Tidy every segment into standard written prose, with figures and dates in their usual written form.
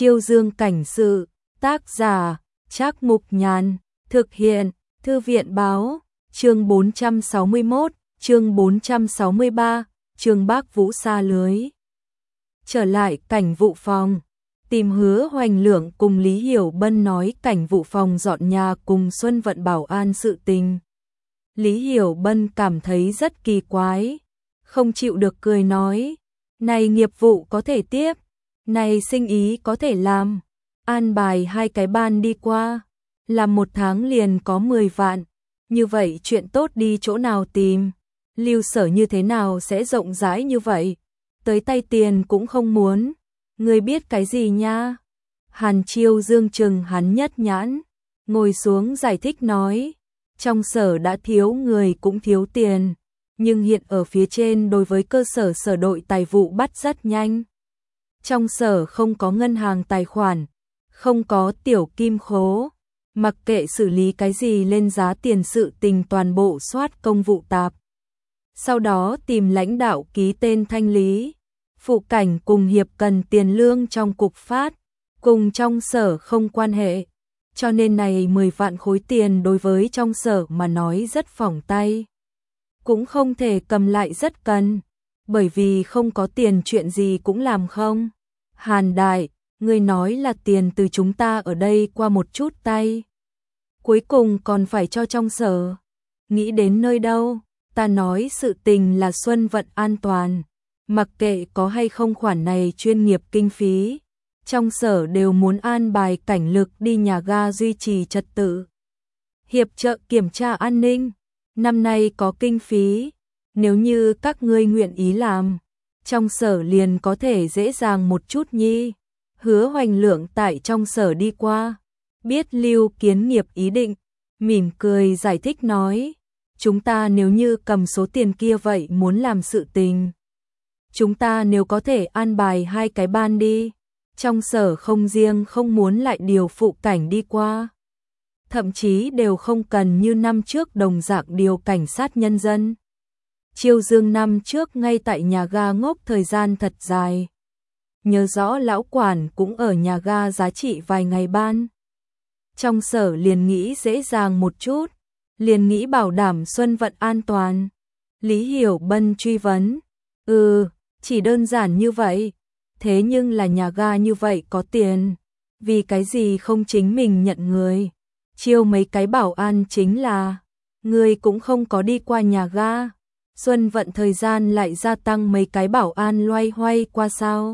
Chiêu Dương cảnh sự, tác giả, Trác Mục Nhàn, thực hiện, Thư viện báo, chương 461, chương 463, chương Bác Vũ xa lưới. Trở lại cảnh vụ phòng, tìm Hứa Hoành Lượng cùng Lý Hiểu Bân nói cảnh vụ phòng dọn nhà cùng Xuân Vận bảo an sự tình. Lý Hiểu Bân cảm thấy rất kỳ quái, không chịu được cười nói, này nghiệp vụ có thể tiếp, này sinh ý có thể làm, an bài 2 cái ban đi qua, làm 1 tháng liền có 10 vạn, như vậy chuyện tốt đi chỗ nào tìm, Lưu Sở như thế nào sẽ rộng rãi như vậy, tới tay tiền cũng không muốn, người biết cái gì nha. Hàn Chiêu Dương chừng hắn nhất nhãn, ngồi xuống giải thích nói, trong sở đã thiếu người cũng thiếu tiền, nhưng hiện ở phía trên đối với cơ sở sở đội tài vụ bắt rất nhanh. Trong sở không có ngân hàng tài khoản, không có tiểu kim khố, mặc kệ xử lý cái gì lên giá tiền sự tình toàn bộ soát công vụ tạp. Sau đó tìm lãnh đạo ký tên thanh lý, phụ cảnh cùng hiệp cần tiền lương trong cục phát, cùng trong sở không quan hệ. Cho nên này 10 vạn khối tiền đối với trong sở mà nói rất phỏng tay. Cũng không thể cầm lại rất cần, bởi vì không có tiền chuyện gì cũng làm không. Hàn đại, người nói là tiền từ chúng ta ở đây qua một chút tay. Cuối cùng còn phải cho trong sở. Nghĩ đến nơi đâu, ta nói sự tình là Xuân Vận an toàn. Mặc kệ có hay không khoản này chuyên nghiệp kinh phí. Trong sở đều muốn an bài cảnh lực đi nhà ga duy trì trật tự. Hiệp trợ kiểm tra an ninh. Năm nay có kinh phí. Nếu như các ngươi nguyện ý làm, trong sở liền có thể dễ dàng một chút nhi. Hứa Hoành Lượng tại trong sở đi qua, biết Lưu Kiến Nghiệp ý định, mỉm cười giải thích nói, chúng ta nếu như cầm số tiền kia vậy muốn làm sự tình. Chúng ta nếu có thể an bài 2 cái ban đi, trong sở không riêng không muốn lại điều phụ cảnh đi qua. Thậm chí đều không cần như năm trước đồng dạng điều cảnh sát nhân dân. Chiêu Dương năm trước ngay tại nhà ga ngốc thời gian thật dài. Nhớ rõ lão quản cũng ở nhà ga giá trị vài ngày ban. Trong sở liền nghĩ dễ dàng một chút, liền nghĩ bảo đảm Xuân Vận an toàn. Lý Hiểu Bân truy vấn, chỉ đơn giản như vậy, thế nhưng là nhà ga như vậy có tiền, vì cái gì không chính mình nhận người, chiêu mấy cái bảo an chính là, người cũng không có đi qua nhà ga. Xuân Vận thời gian lại gia tăng mấy cái bảo an loay hoay qua sao.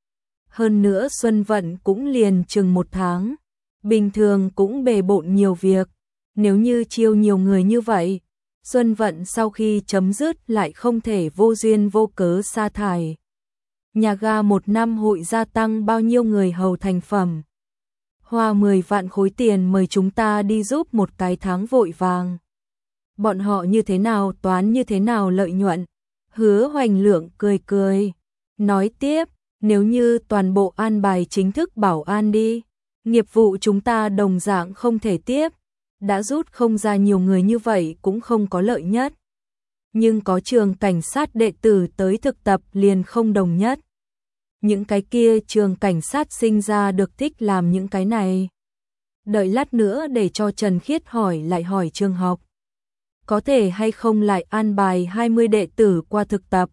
Hơn nữa Xuân Vận cũng liền chừng 1 tháng, bình thường cũng bề bộn nhiều việc, nếu như chiêu nhiều người như vậy, Xuân Vận sau khi chấm dứt lại không thể vô duyên vô cớ sa thải. Nhà ga 1 năm hội gia tăng bao nhiêu người hầu thành phẩm. Hoa 10 vạn khối tiền mời chúng ta đi giúp một cái tháng vội vàng. Bọn họ như thế nào toán như thế nào lợi nhuận. Hứa Hoành Lượng cười cười, nói tiếp, nếu như toàn bộ an bài chính thức bảo an đi, nghiệp vụ chúng ta đồng dạng không thể tiếp, đã rút không ra nhiều người như vậy cũng không có lợi nhất. Nhưng có trường cảnh sát đệ tử tới thực tập liền không đồng nhất. Những cái kia trường cảnh sát sinh ra được thích làm những cái này. Đợi lát nữa để cho Trần Khiết hỏi lại hỏi trường học. Có thể hay không lại an bài 20 đệ tử qua thực tập.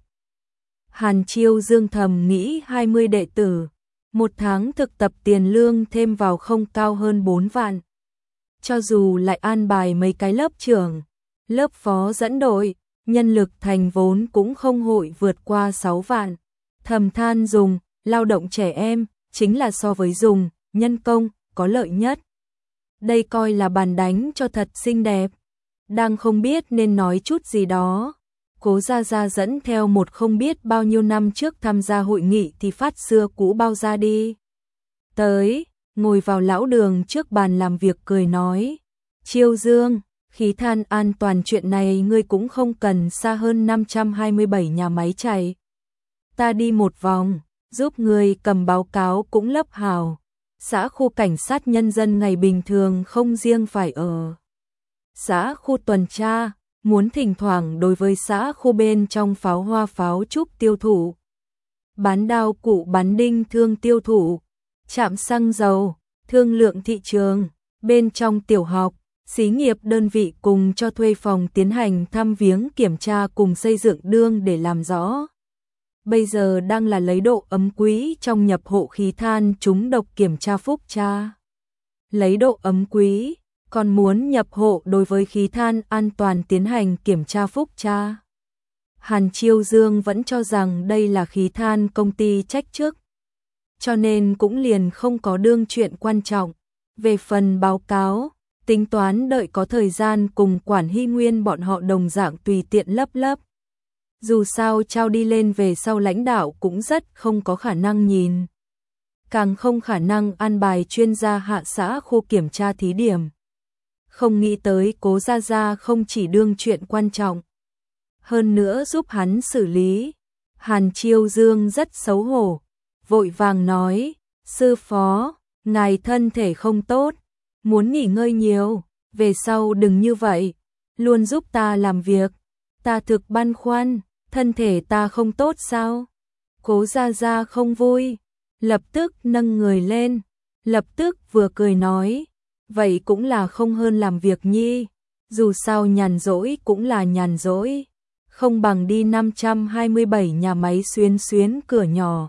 Hàn Chiêu Dương thầm nghĩ 20 đệ tử, 1 tháng thực tập tiền lương thêm vào không cao hơn 4 vạn. Cho dù lại an bài mấy cái lớp trưởng, lớp phó dẫn đội, nhân lực thành vốn cũng không hội vượt qua 6 vạn. Thầm than dùng, lao động trẻ em, chính là so với dùng, nhân công, có lợi nhất. Đây coi là bàn đánh cho thật xinh đẹp. Đang không biết nên nói chút gì đó. Cố Gia Gia dẫn theo một không biết bao nhiêu năm trước tham gia hội nghị thì phát xưa cũ bao ra đi. Tới, ngồi vào lão đường trước bàn làm việc cười nói. Chiêu Dương, khí than an toàn chuyện này ngươi cũng không cần xa hơn 527 nhà máy chạy. Ta đi một vòng, giúp ngươi cầm báo cáo cũng lấp hào. Xã khu cảnh sát nhân dân ngày bình thường không riêng phải ở xã khu tuần tra, muốn thỉnh thoảng đối với xã khu bên trong pháo hoa pháo trúc tiêu thụ, bán đao cụ bán đinh thương tiêu thụ, trạm xăng dầu, thương lượng thị trường. Bên trong tiểu học, xí nghiệp đơn vị cùng cho thuê phòng tiến hành thăm viếng kiểm tra cùng xây dựng đương để làm rõ. Bây giờ đang là lấy độ ấm quý trong nhập hộ khí than trúng độc kiểm tra phúc tra. Lấy độ ấm quý, còn muốn nhập hộ đối với khí than an toàn tiến hành kiểm tra phúc tra. Hàn Chiêu Dương vẫn cho rằng đây là khí than công ty trách chức, cho nên cũng liền không có đương chuyện quan trọng. Về phần báo cáo, tính toán đợi có thời gian cùng quản Hy Nguyên bọn họ đồng dạng tùy tiện lấp. Dù sao trao đi lên về sau lãnh đạo cũng rất không có khả năng nhìn. Càng không khả năng an bài chuyên gia hạ xã khu kiểm tra thí điểm. Không nghĩ tới Cố Gia Gia không chỉ đương chuyện quan trọng, hơn nữa giúp hắn xử lý. Hàn Chiêu Dương rất xấu hổ, vội vàng nói, sư phó, ngài thân thể không tốt, muốn nghỉ ngơi nhiều, về sau đừng như vậy, luôn giúp ta làm việc, ta thực băn khoăn, thân thể ta không tốt sao? Cố Gia Gia không vui, lập tức nâng người lên, lập tức vừa cười nói, vậy cũng là không hơn làm việc nhi, dù sao nhàn rỗi cũng là nhàn rỗi, không bằng đi 527 nhà máy xuyến cửa nhỏ.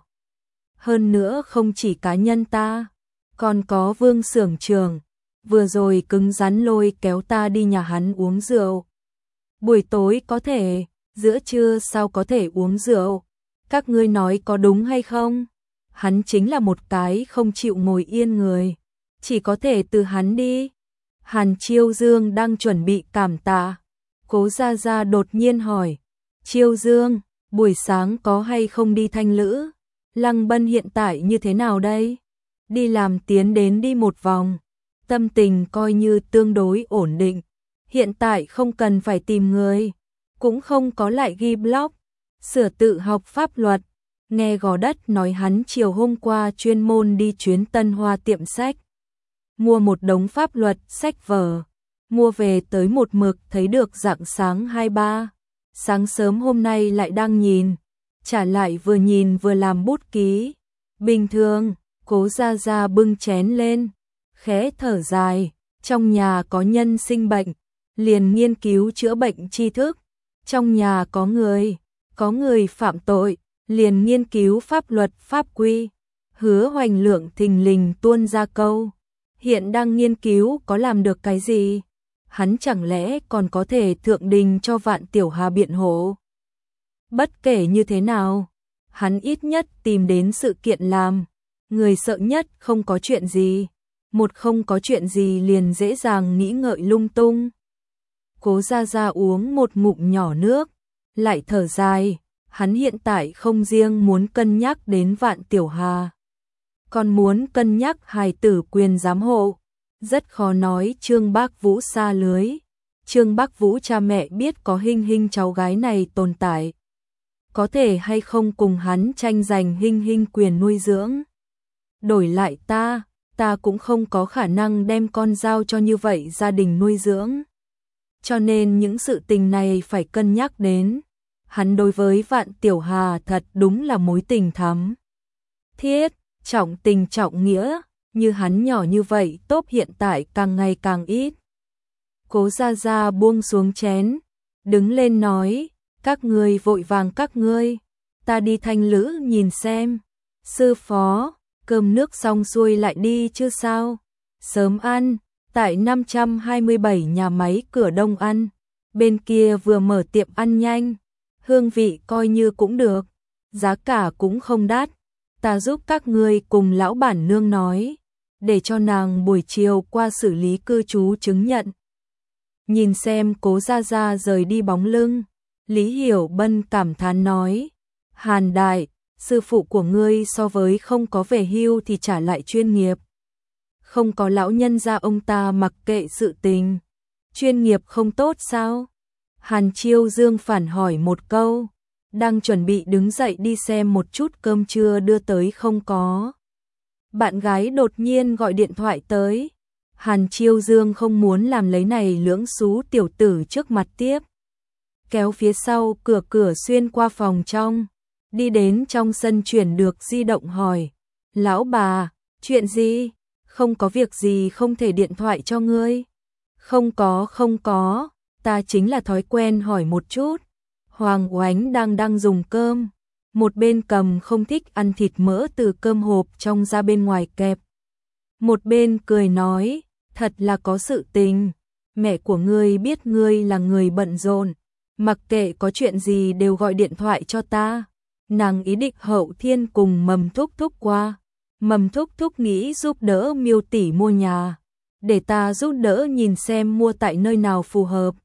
Hơn nữa không chỉ cá nhân ta, còn có Vương xưởng trưởng, vừa rồi cứng rắn lôi kéo ta đi nhà hắn uống rượu. Buổi tối có thể, giữa trưa sao có thể uống rượu, các ngươi nói có đúng hay không? Hắn chính là một cái không chịu ngồi yên người, chỉ có thể từ hắn đi. Hàn Chiêu Dương đang chuẩn bị cảm tạ, Cố Gia Gia đột nhiên hỏi, Chiêu Dương, buổi sáng có hay không đi thanh lữ? Lăng Bân hiện tại như thế nào đây? Đi làm tiến đến đi một vòng, tâm tình coi như tương đối ổn định, hiện tại không cần phải tìm người, cũng không có lại ghi blog, sửa tự học pháp luật. Nghe Gò Đất nói hắn chiều hôm qua chuyên môn đi chuyến Tân Hoa tiệm sách, mua một đống pháp luật sách vở, mua về tới một mực thấy được rạng sáng 2-3, sáng sớm hôm nay lại đang nhìn, trả lại vừa nhìn vừa làm bút ký. Bình thường, Cố Gia Gia bưng chén lên, khẽ thở dài, trong nhà có nhân sinh bệnh, liền nghiên cứu chữa bệnh tri thức, trong nhà có người phạm tội, liền nghiên cứu pháp luật pháp quy. Hứa Hoành Lượng thình lình tuôn ra câu, hiện đang nghiên cứu có làm được cái gì? Hắn chẳng lẽ còn có thể thượng đình cho Vạn Tiểu Hà biện hộ? Bất kể như thế nào, hắn ít nhất tìm đến sự kiện làm. Người sợ nhất không có chuyện gì, một không có chuyện gì liền dễ dàng nghĩ ngợi lung tung. Cố Gia Gia uống một ngụm nhỏ nước, lại thở dài, hắn hiện tại không riêng muốn cân nhắc đến Vạn Tiểu Hà, còn muốn cân nhắc hài tử quyền giám hộ. Rất khó nói Trương Bác Vũ xa lưới. Trương Bác Vũ cha mẹ biết có Hinh Hinh cháu gái này tồn tại, có thể hay không cùng hắn tranh giành Hinh Hinh quyền nuôi dưỡng. Đổi lại ta cũng không có khả năng đem con giao cho như vậy gia đình nuôi dưỡng. Cho nên những sự tình này phải cân nhắc đến. Hắn đối với Vạn Tiểu Hà thật đúng là mối tình thắm thiết, trọng tình trọng nghĩa, như hắn nhỏ như vậy tốt hiện tại càng ngày càng ít. Cố Gia Gia buông xuống chén, đứng lên nói, các ngươi vội vàng các ngươi, ta đi thanh lữ nhìn xem. Sư phó, cơm nước xong xuôi lại đi chứ sao? Sớm ăn, tại 527 nhà máy cửa đông ăn, bên kia vừa mở tiệm ăn nhanh, hương vị coi như cũng được, giá cả cũng không đắt, ta giúp các ngươi cùng lão bản nương nói, để cho nàng buổi chiều qua xử lý cư trú chứng nhận. Nhìn xem Cố Gia Gia rời đi bóng lưng, Lý Hiểu Bân cảm thán nói, Hàn đại, sư phụ của ngươi so với không có về hưu thì trả lại chuyên nghiệp. Không có lão nhân gia ông ta mặc kệ sự tình, chuyên nghiệp không tốt sao? Hàn Chiêu Dương phản hỏi một câu, đang chuẩn bị đứng dậy đi xem một chút cơm trưa đưa tới không có. Bạn gái đột nhiên gọi điện thoại tới, Hàn Chiêu Dương không muốn làm lấy này lưỡng xú tiểu tử trước mặt tiếp. Kéo phía sau cửa xuyên qua phòng trong, đi đến trong sân chuyển được di động hỏi, lão bà, Chuyện gì? Không có việc gì không thể điện thoại cho ngươi. Không có, ta chính là thói quen hỏi một chút. Hoàng Oánh đang dùng cơm, một bên cầm không thích ăn thịt mỡ từ cơm hộp trong ra bên ngoài kẹp. Một bên cười nói, thật là có sự tình, mẹ của ngươi biết ngươi là người bận rộn, mặc kệ có chuyện gì đều gọi điện thoại cho ta. Nàng ý định Hậu Thiên cùng Mầm Thúc Thúc qua. Mầm Thúc Thúc nghĩ giúp đỡ Miêu tỷ mua nhà, để ta giúp đỡ nhìn xem mua tại nơi nào phù hợp.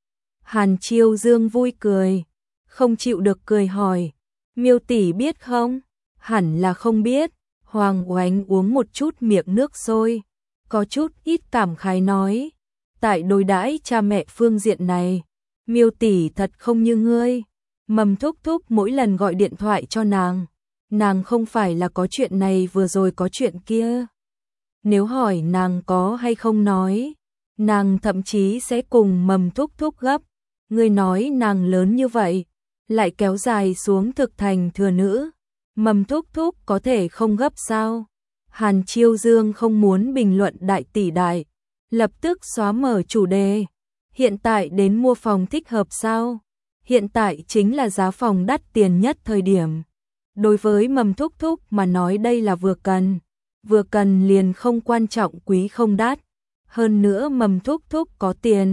Hàn Chiêu Dương vui cười, không chịu được cười hỏi, Miêu tỷ biết không? Hẳn là không biết. Hoàng Oánh uống một chút miệng nước sôi, có chút ít cảm khái nói, tại đối đãi cha mẹ phương diện này, Miêu tỷ thật không như ngươi. Mầm Thúc Thúc mỗi lần gọi điện thoại cho nàng không phải là có chuyện này vừa rồi có chuyện kia. Nếu hỏi nàng có hay không nói, nàng thậm chí sẽ cùng Mầm Thúc Thúc gấp. Ngươi nói nàng lớn như vậy, lại kéo dài xuống thực thành thừa nữ. Mầm Thúc Thúc có thể không gấp sao? Hàn Chiêu Dương không muốn bình luận đại tỷ đại, lập tức xóa mở chủ đề. Hiện tại đến mua phòng thích hợp sao? Hiện tại chính là giá phòng đắt tiền nhất thời điểm. Đối với Mầm Thúc Thúc mà nói đây là vừa cần liền không quan trọng quý không đắt. Hơn nữa Mầm Thúc Thúc có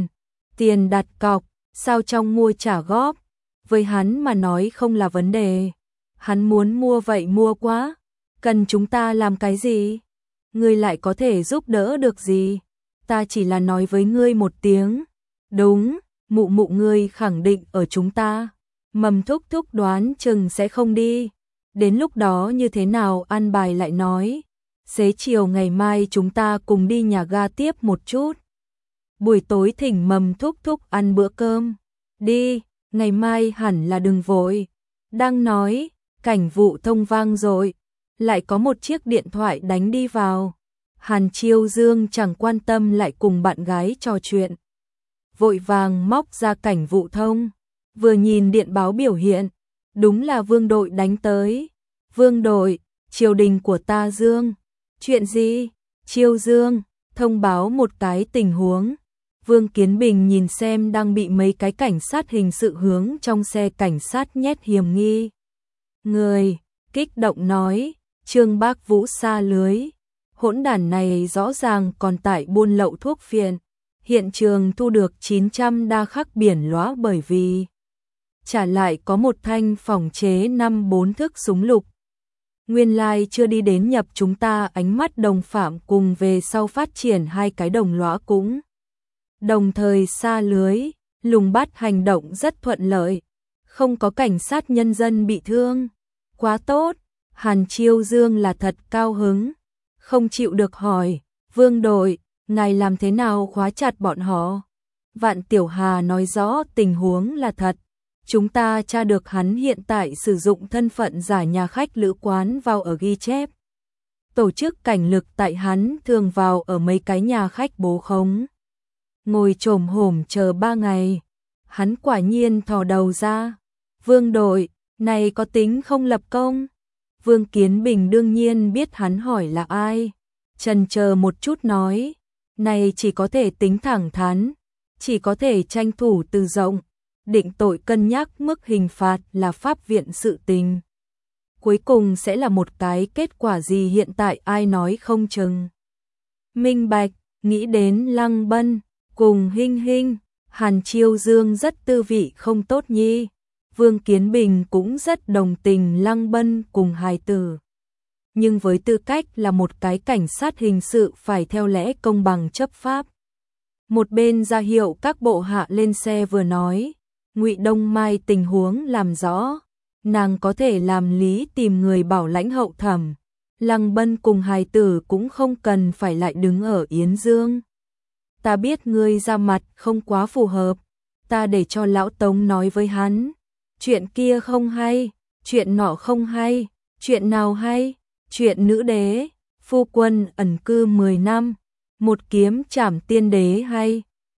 tiền đặt cọc, sao trong mua trả góp, với hắn mà nói không là vấn đề. Hắn muốn mua vậy mua quá, cần chúng ta làm cái gì? Ngươi lại có thể giúp đỡ được gì? Ta chỉ là nói với ngươi một tiếng. Đúng, mụ mụ ngươi khẳng định ở chúng ta. Mầm Thúc Thúc đoán chừng sẽ không đi. Đến lúc đó như thế nào ăn bài lại nói. Xế chiều ngày mai chúng ta cùng đi nhà ga tiếp một chút. Buổi tối thỉnh Mầm Thúc Thúc ăn bữa cơm. Đi, ngày mai hẳn là đừng vội. Đang nói, cảnh vụ thông vang rồi. Lại có một chiếc điện thoại đánh đi vào. Hàn Chiêu Dương chẳng quan tâm lại cùng bạn gái trò chuyện. Vội vàng móc ra cảnh vụ thông. Vừa nhìn điện báo biểu hiện, đúng là Vương đội đánh tới. Vương đội, triều đình của ta Dương. Chuyện gì? Chiêu Dương, thông báo một cái tình huống. Vương Kiến Bình nhìn xem đang bị mấy cái cảnh sát hình sự hướng trong xe cảnh sát nhét hiểm nghi. Người, kích động nói, Trương Bác Vũ sa lưới. Hỗn đản này rõ ràng còn tại buôn lậu thuốc phiện. Hiện trường thu được 900 đa khắc biển lóa bởi vì trả lại có một thanh phòng chế 5-4 thước súng lục. Nguyên lai chưa đi đến nhập chúng ta ánh mắt đồng phạm cùng về sau phát triển hai cái đồng lõa cũng. Đồng thời sa lưới, lùng bắt hành động rất thuận lợi. Không có cảnh sát nhân dân bị thương. Quá tốt, Hàn Chiêu Dương là thật cao hứng. Không chịu được hỏi, Vương đội, ngài làm thế nào khóa chặt bọn họ? Vạn Tiểu Hà nói rõ tình huống là thật. Chúng ta tra được hắn hiện tại sử dụng thân phận giả nhà khách lữ quán vào ở ghi chép. Tổ chức cảnh lực tại hắn thường vào ở mấy cái nhà khách bố khống. Ngồi chồm hổm chờ 3 ngày. Hắn quả nhiên thò đầu ra. Vương đội, này có tính không lập công? Vương Kiến Bình đương nhiên biết hắn hỏi là ai. Chần chờ một chút nói. Này chỉ có thể tính thẳng thắn. Chỉ có thể tranh thủ từ rộng. Định tội cân nhắc mức hình phạt là pháp viện sự tình. Cuối cùng sẽ là một cái kết quả gì hiện tại ai nói không chừng. Minh bạch, nghĩ đến Lăng Bân, cùng Hinh Hinh, Hàn Chiêu Dương rất tư vị không tốt nhi. Vương Kiến Bình cũng rất đồng tình Lăng Bân cùng hài tử. Nhưng với tư cách là một cái cảnh sát hình sự phải theo lẽ công bằng chấp pháp. Một bên ra hiệu các bộ hạ lên xe vừa nói. Ngụy Đông Mai tình huống làm rõ, nàng có thể làm lý tìm người bảo lãnh hậu thẩm. Lăng Bân cùng hài tử cũng không cần phải lại đứng ở Yến Dương. Ta biết ngươi ra mặt không quá phù hợp, ta để cho lão Tống nói với hắn. Chuyện kia không hay, chuyện nọ không hay, chuyện nào hay, chuyện nữ đế, phu quân ẩn cư 10 năm, một kiếm trảm tiên đế hay.